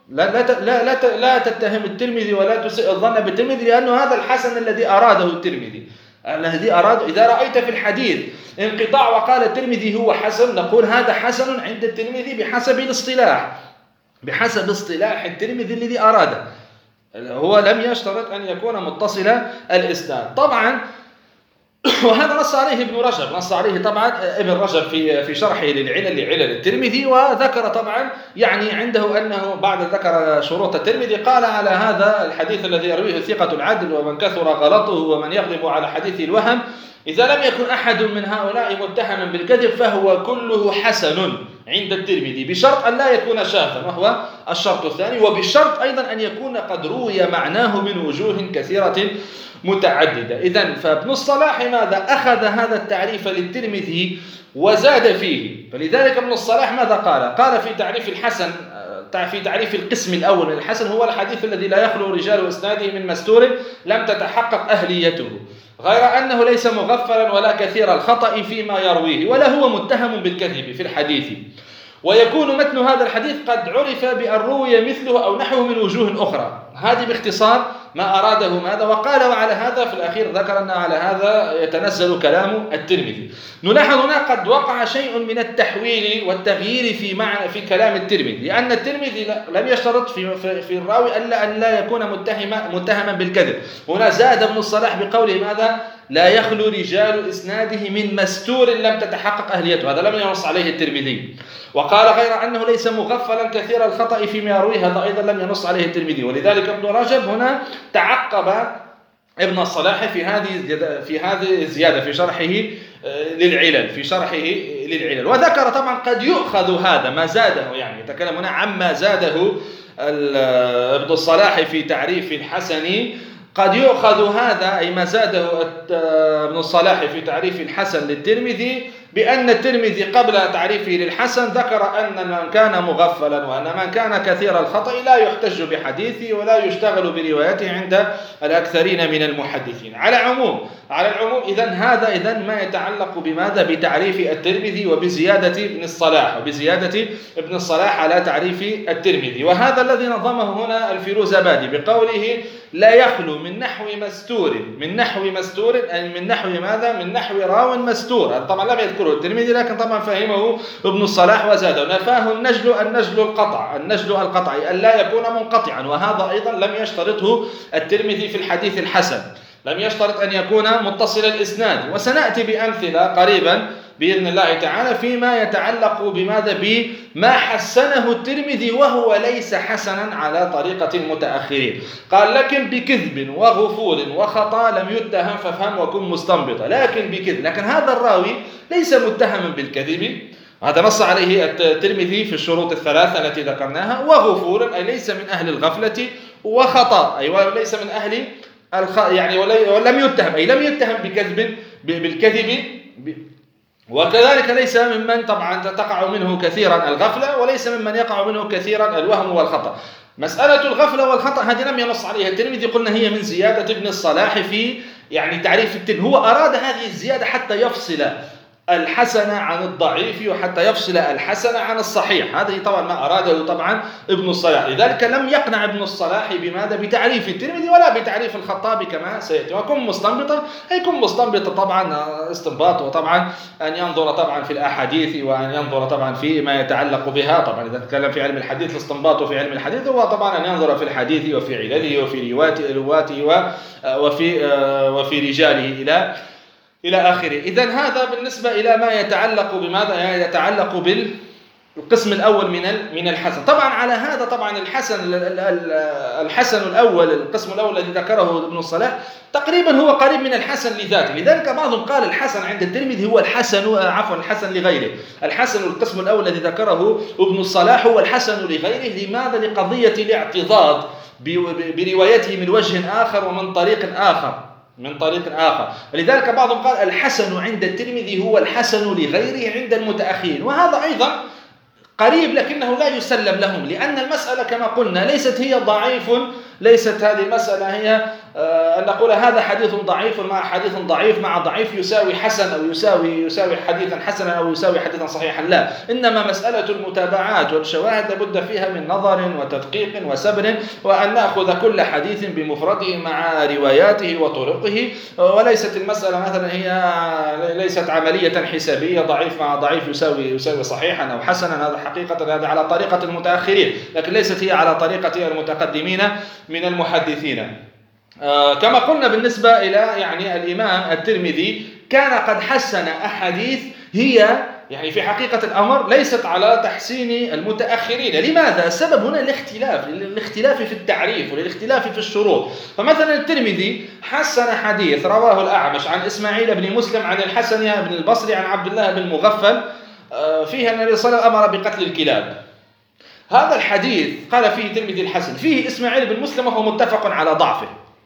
لا تتهم الترمذي ولا تسيء الظن بالترمذي، لأنه هذا الحسن الذي أراده الترمذي، الذي أراد. إذا رأيت في الحديث انقطاع وقال الترمذي هو حسن، نقول هذا حسن عند الترمذي بحسب الاصطلاح، بحسب اصطلاح الترمذي الذي أراده. هو لم يشترط أن يكون متصل الإسناد طبعا. وهذا نص عليه ابن رجب، نص عليه طبعا ابن رجب في شرحه لعلل الترمذي، وذكر طبعا يعني عنده أنه بعد ذكر شروط الترمذي قال على هذا الحديث الذي يرويه ثقة العدل ومن كثر غلطه ومن يغلب على حديث الوهم، إذا لم يكن أحد من هؤلاء متهما بالكذب فهو كله حسن عند الترمذي، بشرط أن لا يكون شاذا وهو الشرط الثاني، وبشرط أيضا أن يكون قد روي معناه من وجوه كثيرة متعددة. إذن فابن الصلاح ماذا أخذ هذا التعريف للترمذي وزاد فيه. فلذلك ابن الصلاح ماذا قال في تعريف الحسن، في تعريف القسم الأول من الحسن، هو الحديث الذي لا يخلو رجال إسناده من مستور لم تتحقق أهليته، غير أنه ليس مغفلا ولا كثير الخطأ فيما يرويه، ولا هو متهم بالكذب في الحديث، ويكون متن هذا الحديث قد عرف بأن روي مثله أو نحوه من وجوه أخرى. هذه باختصار ما أراده ماذا. وقال وعلى هذا في الأخير ذكر أن على هذا يتنزل كلام الترمذي. نلاحظ هنا قد وقع شيء من التحويل والتغيير في كلام الترمذي، لأن الترمذي لم يشترط في الراوي أن لا يكون متهما بالكذب. هنا زاد ابن الصلاح بقوله ماذا لا يخلو رجال إسناده من مستور لم تتحقق أهليته، هذا لم ينص عليه الترمذي. وقال غير أنه ليس مغفلا كثير الخطأ فيما يرويه، هذا أيضا لم ينص عليه الترمذي. ولذلك ابن رجب هنا تعقب ابن الصلاح في هذه الزيادة في شرحه للعلل، وذكر طبعا قد يؤخذ هذا ما زاده، يعني يتكلم هنا عما زاده ابن الصلاح في تعريف الحسن، قد يؤخذ هذا أي ما زاده ابن الصلاح في تعريف الحسن للترمذي بأن الترمذي قبل تعريفه للحسن ذكر أن من كان مغفلا وأن من كان كثير الخطأ لا يحتج بحديثه ولا يشتغل بروايته عند الأكثرين من المحدثين. على العموم إذن ما يتعلق بماذا بتعريف الترمذي وبزيادة ابن الصلاح على تعريف الترمذي. وهذا الذي نظمه هنا الفيروزابادي بقوله لا يخلو من نحو مستور أي من نحو ماذا؟ من نحو راو مستور. طبعا لم يذكره الترمذي لكن طبعا فهمه ابن الصلاح وزاده. نفاه النجل القطعي أن لا يكون منقطعا، وهذا أيضا لم يشترطه الترمذي في الحديث الحسن، لم يشترط أن يكون متصل الإسناد. وسنأتي بأمثلة قريبا بإذن الله تعالى فيما يتعلق بما حسنه الترمذي وهو ليس حسنا على طريقة المتأخرين. قال لكن بكذب وغفول وخطأ لم يتهم فافهم وكن مستنبطا، لكن بكذب، لكن هذا الراوي ليس متهما بالكذب، هذا نص عليه الترمذي في الشروط الثلاثة التي ذكرناها. وغفول أي ليس من أهل الغفلة، وخطأ أي وليس من أهل يعني ولم يتهم أي لم يتهم بالكذب. وكذلك ليس ممن طبعا تقع منه كثيرا الغفلة، وليس ممن يقع منه كثيرا الوهم والخطأ. مسألة الغفلة والخطأ هذه لم ينص عليها الترمذي، قلنا هي من زيادة ابن الصلاح في يعني تعريف الترمذي. هو أراد هذه الزيادة حتى يفصل الحسن عن الضعيف وحتى يفصل الحسن عن الصحيح. هذه طبعا ما أراده طبعا ابن الصلاح. لذلك لم يقنع ابن الصلاح بماذا؟ بتعريف الترمذي ولا بتعريف الخطابي كما سيأتي. وكن مستنبطا يكون مستنبطا طبعا استنباط، وطبعا أن ينظر طبعا في الأحاديث وأن ينظر طبعا في ما يتعلق بها. طبعا إذا تكلم في علم الحديث الاستنباط في علم الحديث هو طبعا أن ينظر في الحديث وفي علله وفي رواته وفي رجاله إلى آخره. إذن هذا بالنسبة إلى ما يتعلق بماذا؟ يتعلق بالقسم الأول من الحسن. طبعا على هذا طبعا الحسن الأول، القسم الأول الذي ذكره ابن الصلاح تقريبا هو قريب من الحسن لذاته. لذلك بعضهم قال الحسن عند الترمذي هو الحسن لغيره. الحسن القسم الأول الذي ذكره ابن الصلاح هو الحسن لغيره. لماذا؟ لقضية الاعتضاد بروايته من وجه آخر ومن طريق آخر. لذلك بعضهم قال الحسن عند الترمذي هو الحسن لغيره عند المتأخرين، وهذا أيضا قريب لكنه لا يسلم لهم، لأن المسألة كما قلنا ليست هي ضعيف، ليست هذه المسألة هي أن نقول هذا حديث ضعيف مع حديث ضعيف مع ضعيف يساوي حسن أو يساوي حديثا حسنا أو يساوي حديثا صحيحا، لا، إنما مسألة المتابعات والشواهد لابد فيها من نظر وتدقيق وسبر، وأن نأخذ كل حديث بمفرده مع رواياته وطرقه، وليست المسألة مثلا هي ليست عملية حسابية ضعيف مع ضعيف يساوي صحيحا أو حسنا. هذا حقيقة هذا على طريقة المتأخرين، لكن ليست هي على طريقة المتقدمين من المحدثين. كما قلنا بالنسبة إلى يعني الإمام الترمذي كان قد حسن أحاديث هي يعني في حقيقة الأمر ليست على تحسين المتأخرين. لماذا؟ السبب هنا الاختلاف في التعريف والاختلاف في الشروط. فمثلا الترمذي حسن حديث رواه الأعمش عن إسماعيل بن مسلم عن الحسن بن البصري عن عبد الله بن مغفل فيه أن النبي صلى الله عليه وسلم أمر بقتل الكلاب. هذا الحديث قال فيه الترمذي الحسن، فيه إسماعيل بن مسلم وهو متفق على ضعفه،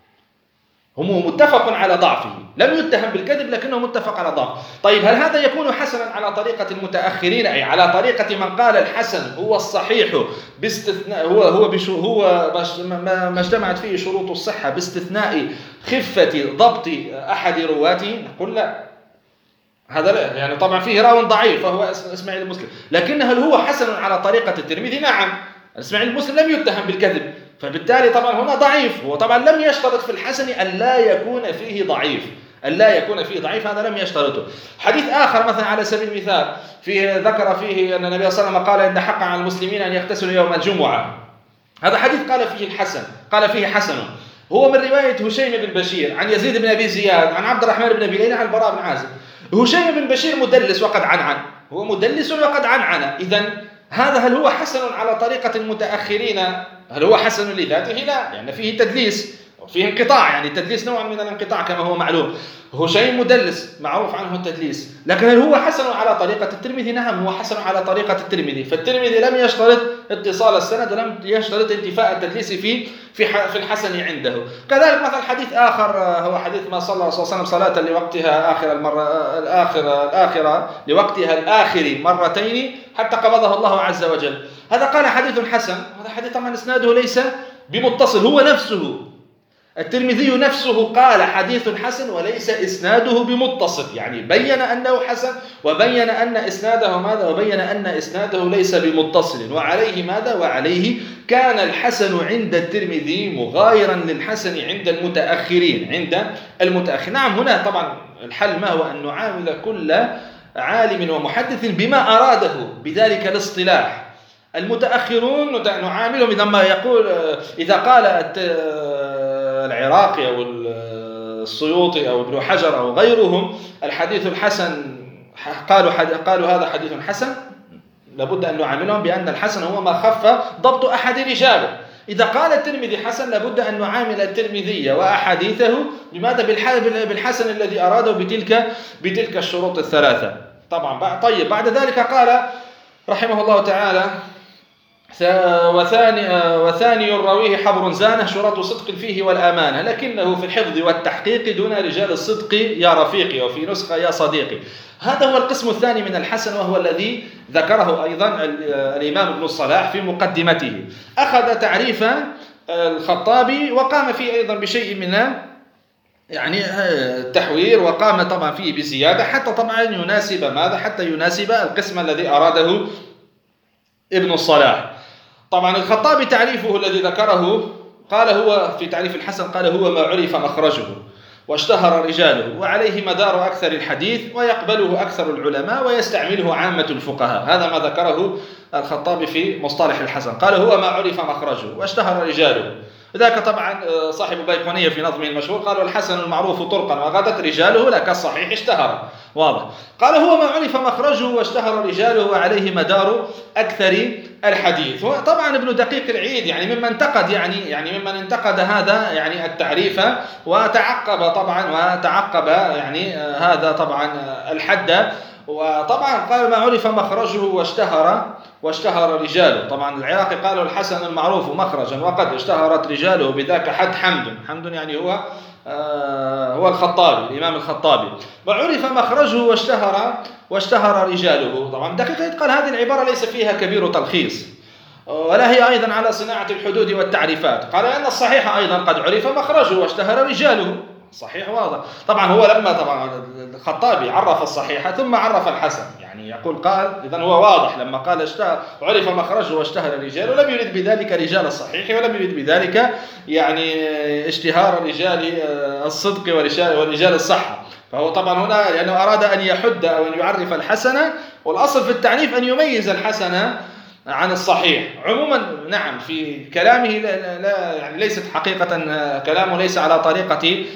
متفق على ضعفه، لم يتهم بالكذب لكنه متفق على ضعفه. طيب هل هذا يكون حسنا على طريقة المتأخرين، أي على طريقة من قال الحسن هو الصحيح باستثناء هو ما اجتمعت فيه شروط الصحة باستثناء خفة ضبط أحد رواته؟ نقول لا، هذا لا، يعني طبعا فيه راو ضعيف فهو إسماعيل المسلم، لكن هل هو حسن على طريقة الترمذي؟ نعم، إسماعيل المسلم لم يتهم بالكذب، فبالتالي طبعا هنا ضعيف. هو طبعا لم يشترط في الحسن أن لا يكون فيه ضعيف، هذا لم يشترطه. حديث آخر مثلا على سبيل المثال ذكر فيه أن النبي صلى الله عليه وسلم قال إن حقا على المسلمين أن يغتسلوا يوم الجمعة. هذا حديث قال فيه حسن، هو من رواية هشيم بن بشير عن يزيد بن أبي زياد عن عبد الرحمن بن أبي ليلى عن البراء بن عازب. هشيم بن بشير مدلس وقد عنعن، هو مدلس وقد عنعن. إذن هذا هل هو حسن على طريقة المتأخرين؟ هل هو حسن لذاته؟ لا، يعني فيه تدليس وفيه انقطاع، يعني التدليس نوع من الانقطاع كما هو معلوم. هشيم مدلس معروف عنه التدليس، لكن هل هو حسن على طريقة الترمذي؟ نعم، هو حسن على طريقة الترمذي. فالترمذي لم يشترط اتصال السند ولم يشترط انتفاء التدليس في الحسن عنده. كذلك مثلا حديث آخر هو حديث ما صلى الله عليه وسلم صلاة لوقتها الآخرة لوقتها الآخر مرتين حتى قبضه الله عز وجل. هذا قال حديث حسن، هذا حديث طبعا إسناده ليس بمتصل، هو نفسه الترمذي نفسه قال حديث حسن وليس إسناده بمتصل، يعني بين أنه حسن وبين أن إسناده ماذا؟ وبين أن إسناده ليس بمتصل. وعليه ماذا؟ وعليه كان الحسن عند الترمذي مغايرا للحسن عند المتأخرين. نعم، هنا طبعا الحل ما هو؟ أن نعامل كل عالم ومحدث بما أراده بذلك الاصطلاح. المتأخرون نعاملهم لما يقول إذا قال العراقي أو السيوطي أو ابن حجر أو غيرهم الحديث الحسن، قالوا هذا حديث حسن، لابد أن نعاملهم بأن الحسن هو ما خف ضبط أحد رجاله. إذا قال الترمذي حسن لابد أن نعامل الترمذي وأحاديثه بماذا؟ بالحسن الذي أراده بتلك الشروط الثلاثة. طبعا طيب بعد ذلك قال رحمه الله تعالى وثاني رويه حبر زانه شرط صدق فيه والأمانة، لكنه في الحفظ والتحقيق دون رجال الصدق يا رفيقي، وفي نسخة يا صديقي. هذا هو القسم الثاني من الحسن، وهو الذي ذكره أيضا الإمام ابن الصلاح في مقدمته. أخذ تعريف الخطابي وقام فيه أيضا بشيء من يعني التحوير، وقام طبعا فيه بزيادة حتى طبعا يناسب ماذا؟ حتى يناسب القسم الذي أراده ابن الصلاح. طبعا الخطابي تعريفه الذي ذكره قال هو في تعريف الحسن قال هو ما عرف مخرجه واشتهر رجاله وعليه مدار أكثر الحديث ويقبله أكثر العلماء ويستعمله عامة الفقهاء. هذا ما ذكره الخطابي في مصطلح الحسن، قال هو ما عرف مخرجه واشتهر رجاله. ذاك طبعا صاحب بيقونية في نظمه المشهور قال الحسن المعروف طرقا وغدت رجاله لك الصحيح اشتهر، واضح. قال هو ما عرف مخرجه واشتهر رجاله وعليه مدار أكثر الحديث. طبعا ابن دقيق العيد يعني ممن انتقد هذا يعني التعريف وتعقب يعني هذا طبعا الحد. وطبعا قال ما عرف مخرجه واشتهر رجاله. طبعا العراقي قالوا الحسن المعروف مخرجا وقد اشتهرت رجاله بذاك حمد يعني هو الخطابي، الإمام الخطابي. وعرف مخرجه واشتهر رجاله. طبعا دقيقة قال هذه العبارة ليس فيها كبير تلخيص، ولا هي أيضا على صناعة الحدود والتعريفات. قال أن الصحيح أيضا قد عرف مخرجه واشتهر رجاله. صحيح واضح. طبعا هو لما طبعا الخطابي عرف الصحيح ثم عرف الحسن، يعني يقول قال إذن هو واضح لما قال عرف مخرجه واشتهر رجاله لم يرد بذلك رجال الصحيح ولم يرد بذلك يعني اشتهار رجال الصدق ورجال الصحة. فهو طبعا هنا لأنه يعني أراد أن يحد أو أن يعرف الحسن، والأصل في التعريف أن يميز الحسن عن الصحيح. عموما نعم في كلامه لا يعني ليست حقيقة كلامه ليس على طريقة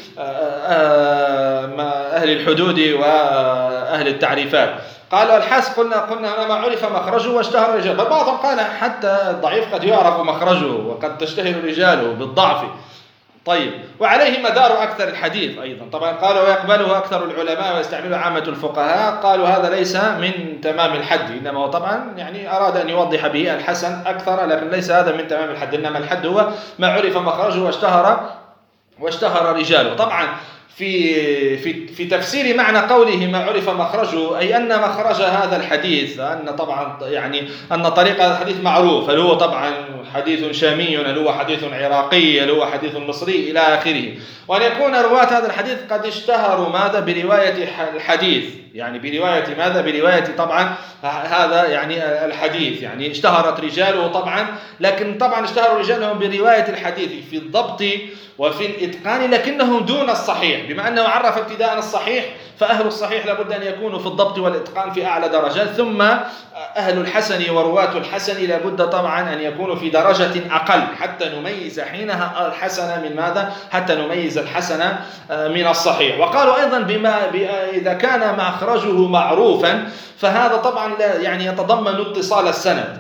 أهل الحدود وأهل التعريفات. قالوا الحاس قلنا هنا ما عرف مخرجه واشتهر رجاله، بل بعضهم قال حتى الضعيف قد يعرف مخرجه وقد تشتهر رجاله بالضعف. طيب، وعليه مدار أكثر الحديث أيضا. طبعا قالوا ويقبله أكثر العلماء ويستعمله عامة الفقهاء. قالوا هذا ليس من تمام الحد، إنما هو طبعا يعني أراد أن يوضح به الحسن أكثر، لكن ليس هذا من تمام الحد، إنما الحد هو ما عرف مخرجه واشتهر رجاله. طبعا في تفسير معنى قوله ما عرف مخرجه، أي أن مخرج هذا الحديث، أن طبعا يعني أن طريق هذا الحديث معروف، هل هو طبعا حديث شامي، هل هو حديث عراقي، هل هو حديث مصري إلى آخره، وأن يكون رواة هذا الحديث قد اشتهروا ماذا برواية الحديث، يعني برواية ماذا برواية طبعا هذا يعني الحديث، يعني اشتهرت رجاله طبعا، لكن طبعا اشتهروا رجالهم برواية الحديث في الضبط وفي الإتقان، لكنهم دون الصحيح، بما أنه عرف ابتداء الصحيح، فأهل الصحيح لابد أن يكونوا في الضبط والإتقان في أعلى درجات، ثم أهل الحسن ورواة الحسن لابد طبعا أن يكونوا في درجة أقل، حتى نميز حينها الحسن من ماذا؟ حتى نميز الحسن من الصحيح. وقالوا أيضا إذا كان مخرجه معروفا فهذا طبعا يعني يتضمن اتصال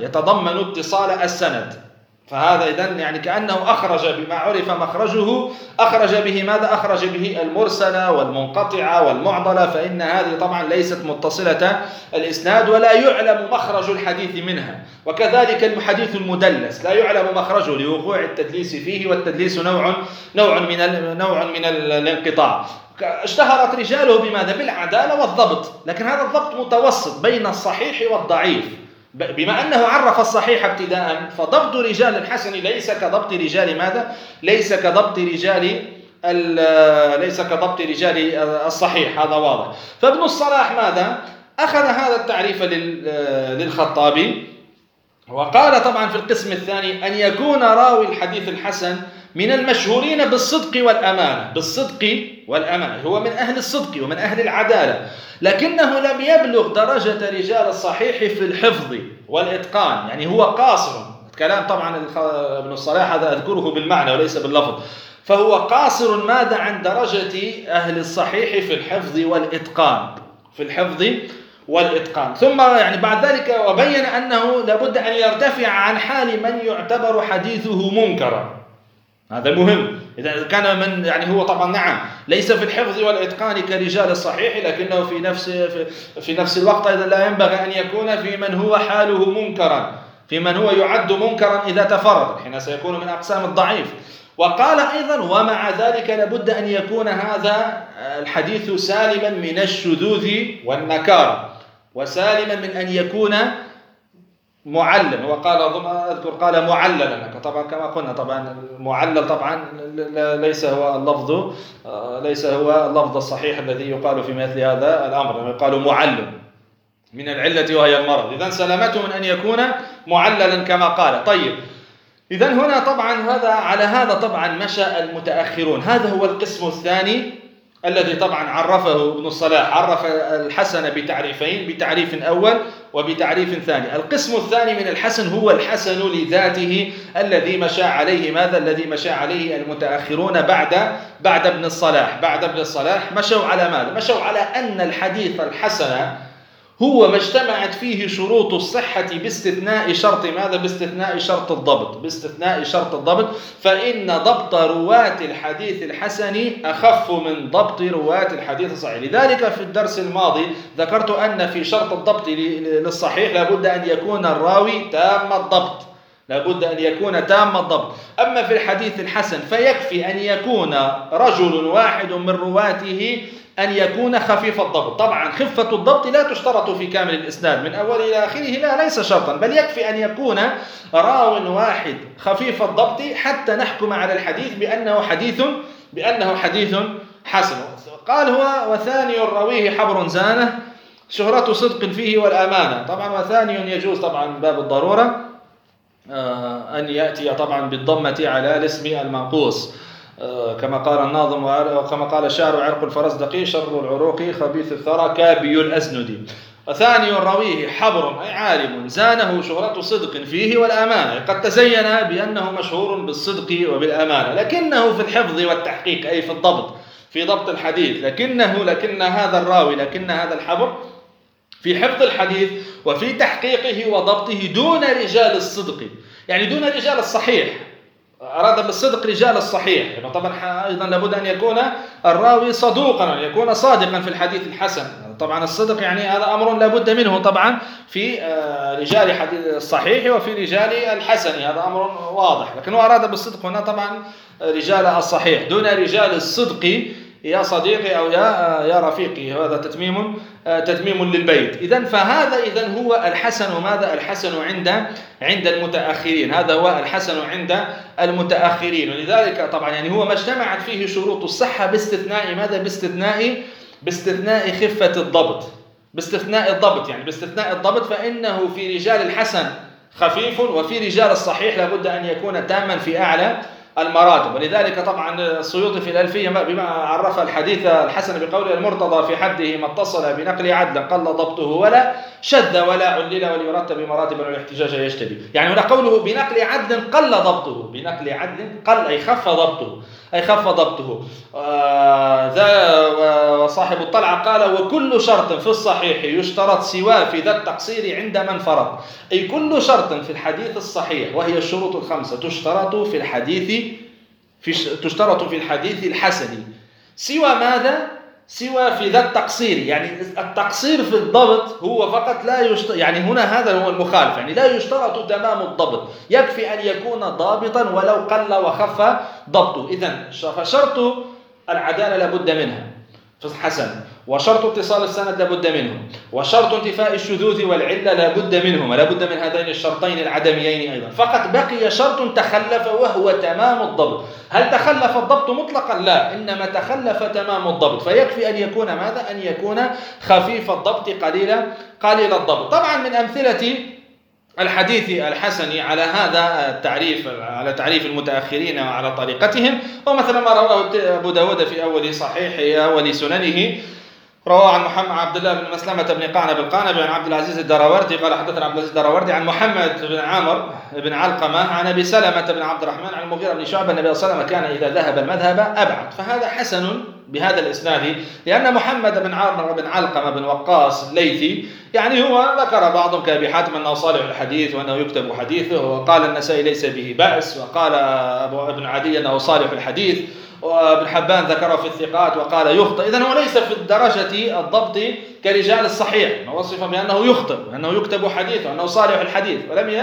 السند، فهذا إذن يعني كأنه أخرج بما عرف مخرجه، أخرج به ماذا؟ أخرج به المرسلة والمنقطعة والمعضلة، فإن هذه طبعا ليست متصلة الإسناد ولا يعلم مخرج الحديث منها. وكذلك الحديث المدلس لا يعلم مخرجه لوقوع التدليس فيه، والتدليس نوع من الانقطاع. اشتهرت رجاله بماذا؟ بالعدالة والضبط، لكن هذا الضبط متوسط بين الصحيح والضعيف، بما أنه عرف الصحيح ابتداء، فضبط رجال الحسن ليس كضبط رجال ماذا؟ ليس كضبط رجال الصحيح، هذا واضح. فابن الصلاح ماذا؟ أخذ هذا التعريف للخطابي، وقال طبعا في القسم الثاني أن يكون راوي الحديث الحسن من المشهورين بالصدق والأمانة، هو من أهل الصدق ومن أهل العدالة، لكنه لم يبلغ درجة رجال الصحيح في الحفظ والإتقان، يعني هو قاصر. كلام طبعا ابن الصلاح هذا أذكره بالمعنى وليس باللفظ، فهو قاصر ماذا؟ عن درجة أهل الصحيح في الحفظ والإتقان. ثم يعني بعد ذلك وبين أنه لابد أن يرتفع عن حال من يعتبر حديثه منكرا، هذا مهم. إذا كان من يعني هو طبعا نعم ليس في الحفظ والإتقان كرجال الصحيح، لكنه في نفس الوقت أيضا لا ينبغي أن يكون في من هو حاله منكرا، في من هو يعد منكرا إذا تفرد، حين سيكون من أقسام الضعيف. وقال أيضا ومع ذلك لابد أن يكون هذا الحديث سالما من الشذوذ والنكارة، وسالما من أن يكون معلل. وقال أذكر قال معللا، طبعا كما قلنا طبعا المعلل طبعا ليس هو اللفظ الصحيح الذي يقال في مثل هذا الأمر، يقال معلل من العلة وهي المرض، إذن سلامته من أن يكون معللا كما قال. طيب، إذن هنا طبعا على هذا طبعا مشى المتأخرون. هذا هو القسم الثاني الذي طبعا عرفه ابن الصلاح، عرف الحسن بتعريفين، بتعريف أول وبتعريف ثاني. القسم الثاني من الحسن هو الحسن لذاته الذي مشى عليه ماذا؟ الذي مشى عليه المتأخرون بعد ابن الصلاح مشوا على ماذا؟ مشوا على أن الحديث الحسن هو ما اجتمعت فيه شروط الصحة باستثناء شرط ماذا؟ باستثناء شرط الضبط، فإن ضبط رواة الحديث الحسن أخف من ضبط رواة الحديث الصحيح. لذلك في الدرس الماضي ذكرت أن في شرط الضبط للصحيح لابد أن يكون الراوي تام الضبط، أما في الحديث الحسن فيكفي أن يكون رجل واحد من رواته أن يكون خفيف الضبط. طبعا خفة الضبط لا تشترط في كامل الإسناد من أول إلى آخره، لا، ليس شرطا، بل يكفي أن يكون راو واحد خفيف الضبط حتى نحكم على الحديث بأنه حديث حسن. قال هو وثاني رويه حبر زانه شهرة صدق فيه والأمانة. طبعا وثاني يجوز طبعا باب الضرورة أن يأتي طبعا بالضمة على الاسم المنقوص، كما قال الناظم وكما قال الشاعر: عرق الفرزدقي شر العروق خبيث الثرى كابي الأزند. وثاني رويه حبر أي عالم زانه شهرة صدق فيه والأمانة، قد تزين بأنه مشهور بالصدق وبالأمانة، لكنه في الحفظ والتحقيق أي في الضبط، في ضبط الحديث، لكن هذا الراوي، لكن هذا الحبر في حفظ الحديث وفي تحقيقه وضبطه دون رجال الصدق، يعني دون رجال الصحيح. أراد بالصدق رجال الصحيح، يعني طبعا أيضا لابد أن يكون الراوي صدوقا، أن يكون صادقا في الحديث الحسن. طبعا الصدق يعني هذا أمر لابد منه طبعا في رجال الصحيح وفي رجال الحسن، هذا أمر واضح، لكنه أراد بالصدق هنا طبعا رجال الصحيح دون رجال الصدق يا صديقي أو يا رفيقي. هذا تتميم للبيت. فهذا هو الحسن. ماذا الحسن عند المتأخرين؟ هذا هو الحسن عند المتأخرين. ولذلك طبعا يعني هو ما اجتمعت فيه شروط الصحة باستثناء ماذا؟ باستثناء خفة الضبط، باستثناء الضبط، يعني باستثناء الضبط، فإنه في رجال الحسن خفيف وفي رجال الصحيح لابد أن يكون تاما في أعلى المراتب. ولذلك طبعا السيوطي في الألفية بما عرف الحديث الحسن بقول: المرتضى في حده ما اتصل بنقل عدل قل ضبطه ولا شذ ولا علل وليرتب بمراتب والاحتجاج يجتبي. يعني هنا قوله بنقل عدل قل ضبطه، بنقل عدل قل أي خف ضبطه. وصاحب الطلعة قال: وكل شرط في الصحيح يشترط سواه في ذا التقصير عند من فرض. أي كل شرط في الحديث الصحيح، وهي الشروط الخمسة، تشترط في الحديث الحسن سوى ماذا؟ سوى في ذا التقصير، يعني التقصير في الضبط هو فقط لا يعني هنا هذا هو المخالف، يعني لا يشترط تمام الضبط، يكفي أن يكون ضابطا ولو قل وخف ضبطه. إذن فشرط العدالة لابد منها في الحسن، وشرط اتصال السند لابد منه، وشرط انتفاء الشذوذ والعلة لابد منهما، لابد من هذين الشرطين العدميين أيضا. فقط بقي شرط تخلف وهو تمام الضبط. هل تخلف الضبط مطلقا؟ لا، إنما تخلف تمام الضبط، فيكفي أن يكون ماذا؟ أن يكون خفيف الضبط قليل الضبط. طبعا من أمثلة الحديث الحسن على هذا التعريف، على تعريف المتأخرين وعلى طريقتهم، ومثلا ما رواه أبو داود في أول صحيحه أول سننه، رواه عن محمد عبد الله بن مسلمة بن قعنب القعنبي عن عبد العزيز الدراوردي قال: حدثنا عبد العزيز الدراوردي عن محمد بن عامر بن علقمة عن أبي سلمة بن عبد الرحمن عن المغيرة بن شعبة النبي صلى الله عليه وسلم كان إذا ذهب المذهب أبعد. فهذا حسن بهذا الإسناد، لأن محمد بن عامر بن علقمة بن وقاص الليثي يعني هو ذكر بعضهم كأبي حاتم أنه صالح الحديث وأنه يكتب حديثه، وقال النسائي ليس به بأس، وقال ابن عدي أنه صالح الحديث، وابن حبان ذكره في الثقات وقال يخطئ. إذن هو ليس في درجة الضبط كرجال الصحيح، وصف بأنه يخطئ وأنه يكتب حديثه وأنه صالح الحديث،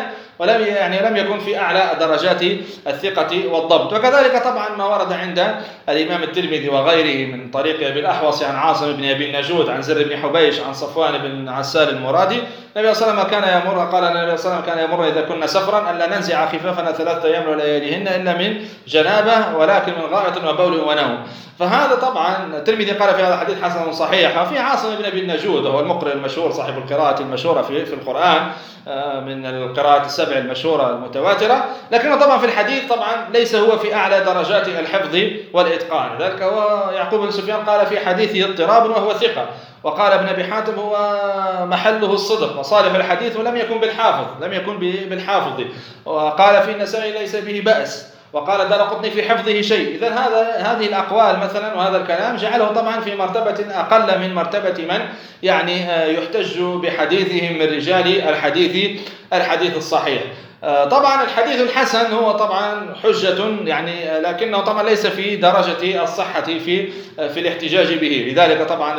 لم يكن في أعلى درجات الثقة والضبط. وكذلك طبعا ما ورد عند الإمام الترمذي وغيره من طريق أبي الأحوص عن عاصم بن أبي النجود عن زر بن حبيش عن صفوان بن عسال المرادي النبي صلى الله عليه وسلم كان يمر، قال النبي صلى الله عليه وسلم كان يمر إذا كنا سفرا أن لا ننزع خفافنا 3 أيام ولياليهن إلا من جنابه ولكن من غائط وبول ونوم. فهذا طبعا الترمذي قال في هذا الحديث حسن صحيح. وفي عاصم بن أبي النجود وهو المقرئ المشهور صاحب القراءة المشهورة في القرآن من القراءة السبع المشهورة المتواترة، لكنه طبعا في الحديث طبعا ليس هو في أعلى درجات الحفظ والإتقان. ذلك هو يعقوب بن سفيان قال في حديثه اضطراب وهو ثقة، وقال ابن أبي حاتم هو محله الصدق وصالح الحديث ولم يكن بالحافظ، وقال في النسائي ليس به بأس، وقال دارقطني في حفظه شيء. إذن هذه الأقوال مثلا وهذا الكلام جعله طبعا في مرتبة أقل من مرتبة من يعني يحتج بحديثهم من رجال الحديث الصحيح. طبعا الحديث الحسن هو طبعا حجة يعني، لكنه طبعا ليس في درجة الصحة في الاحتجاج به. لذلك طبعا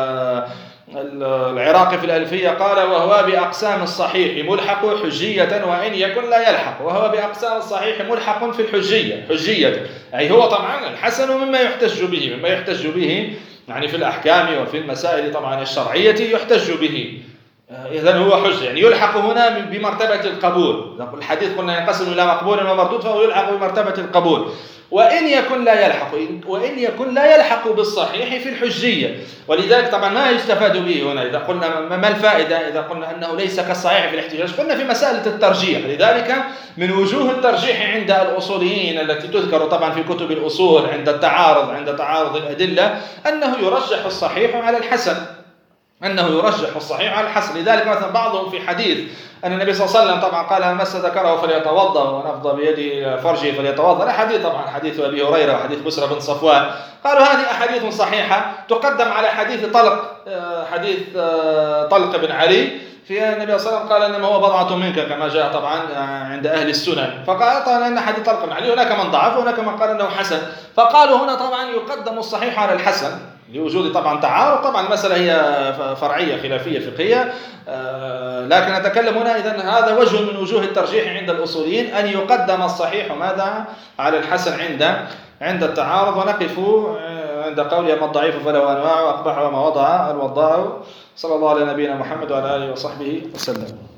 العراقي في الألفية قال: وهو بأقسام الصحيح ملحق حجية وإن يكن لا يلحق. وهو بأقسام الصحيح ملحق في الحجية، أي هو طبعا الحسن مما يحتج به يعني في الأحكام وفي المسائل طبعا الشرعية يحتج به. إذن هو حجة، يعني يلحق هنا بمرتبة القبول. الحديث قلنا ينقسم إلى مقبول ومردود، فهو يلحق بمرتبة القبول. وإن يكن لا يلحق بالصحيح في الحجية. ولذلك طبعا ما يستفاد به هنا. إذا قلنا ما الفائدة إذا قلنا أنه ليس كالصحيح في الاحتجاج؟ قلنا في مسألة الترجيح. لذلك من وجوه الترجيح عند الأصوليين التي تذكر طبعا في كتب الأصول عند تعارض الأدلة أنه يرجح الصحيح على الحسن. لذلك مثلا بعضهم في حديث أن النبي صلى الله عليه وسلم طبعا قال: من مس ذكره فليتوضأ ومن أفضى بيده فرجه فليتوضأ. الحديث طبعا حديث أبي هريرة وحديث بسرة بن صفوان. قالوا هذه أحاديث صحيحة تقدم على حديث طلق بن علي في النبي صلى الله عليه وسلم قال إنما هو بضعة منك، كما جاء طبعا عند أهل السنن. فقال طبعا أن حديث طلق بن علي هناك من ضعف وهناك من قال أنه حسن. فقالوا هنا طبعا يقدم الصحيح على الحسن لوجود طبعا تعارض. طبعا المسألة هي فرعية خلافية فقهية، لكن نتكلم هنا إذن هذا وجه من وجوه الترجيح عند الأصوليين أن يقدم الصحيح ماذا على الحسن عند التعارض. ونقف عند قولي: أما الضعيف فله أنواع وأقبح وما وضع الوضاع. صلى الله على نبينا محمد وعلى آله وصحبه وسلم.